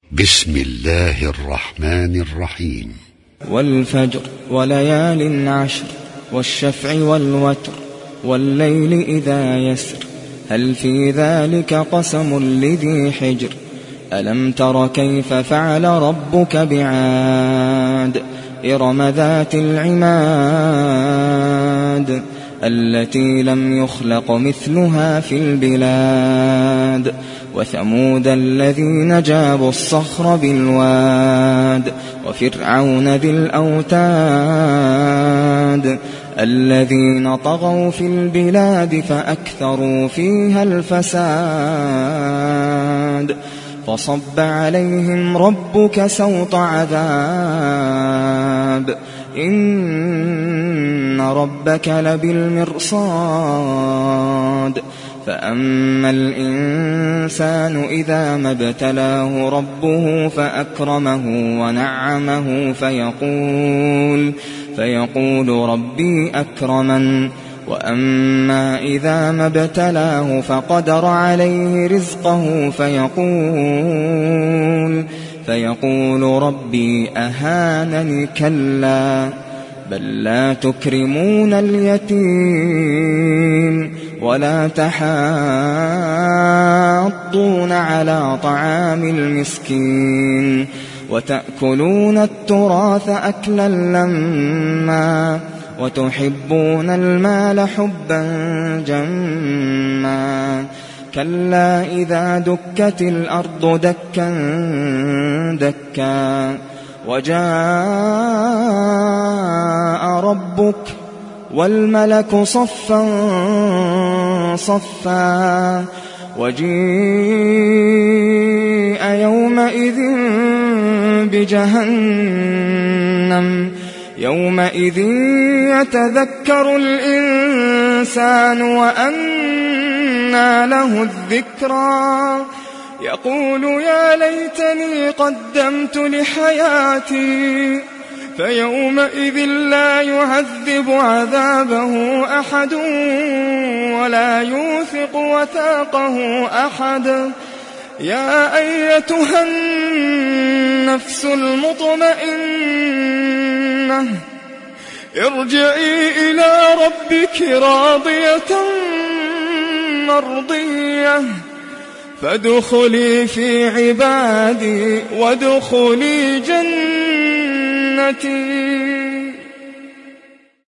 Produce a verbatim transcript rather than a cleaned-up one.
بسم الله الرحمن الرحيم. والفجر وليال عشر والشفع والوتر والليل إذا يسر هل في ذلك قسم لذي حجر ألم تر كيف فعل ربك بعاد إرم ذات العماد التي لم يخلق مثلها في البلاد وثمود الذين جابوا الصخر بالواد وفرعون ذي الأوتاد الذين طغوا في البلاد فأكثروا فيها الفساد فصب عليهم ربك سوط عذاب إن ربك لبالمرصاد فأما الإنسان إذا ما ابتلاه ربه فأكرمه ونعمه فيقول فيقول ربي أكرمن وأما إذا ما ابتلاه فقدر عليه رزقه فيقول فيقول ربي أهانني كلا بل لا تكرمون اليتيم ولا تحاضون على طعام المسكين وتأكلون التراث أكلا لما وتحبون المال حبا جما كلا إذا دكت الأرض دكا دكا وجاء ربك والملك صفا صفا وجيء يومئذ بجهنم يومئذ يتذكر الإنسان وأنى له الذكرى يقول يا ليتني قدمت لحياتي فيومئذ لا يعذب عذابه أحد ولا يوثق وثاقه أحد يا أيتها النفس المطمئنة ارجعي إلى ربك راضية مرضية فادخلي في عبادي وادخلي جنتي.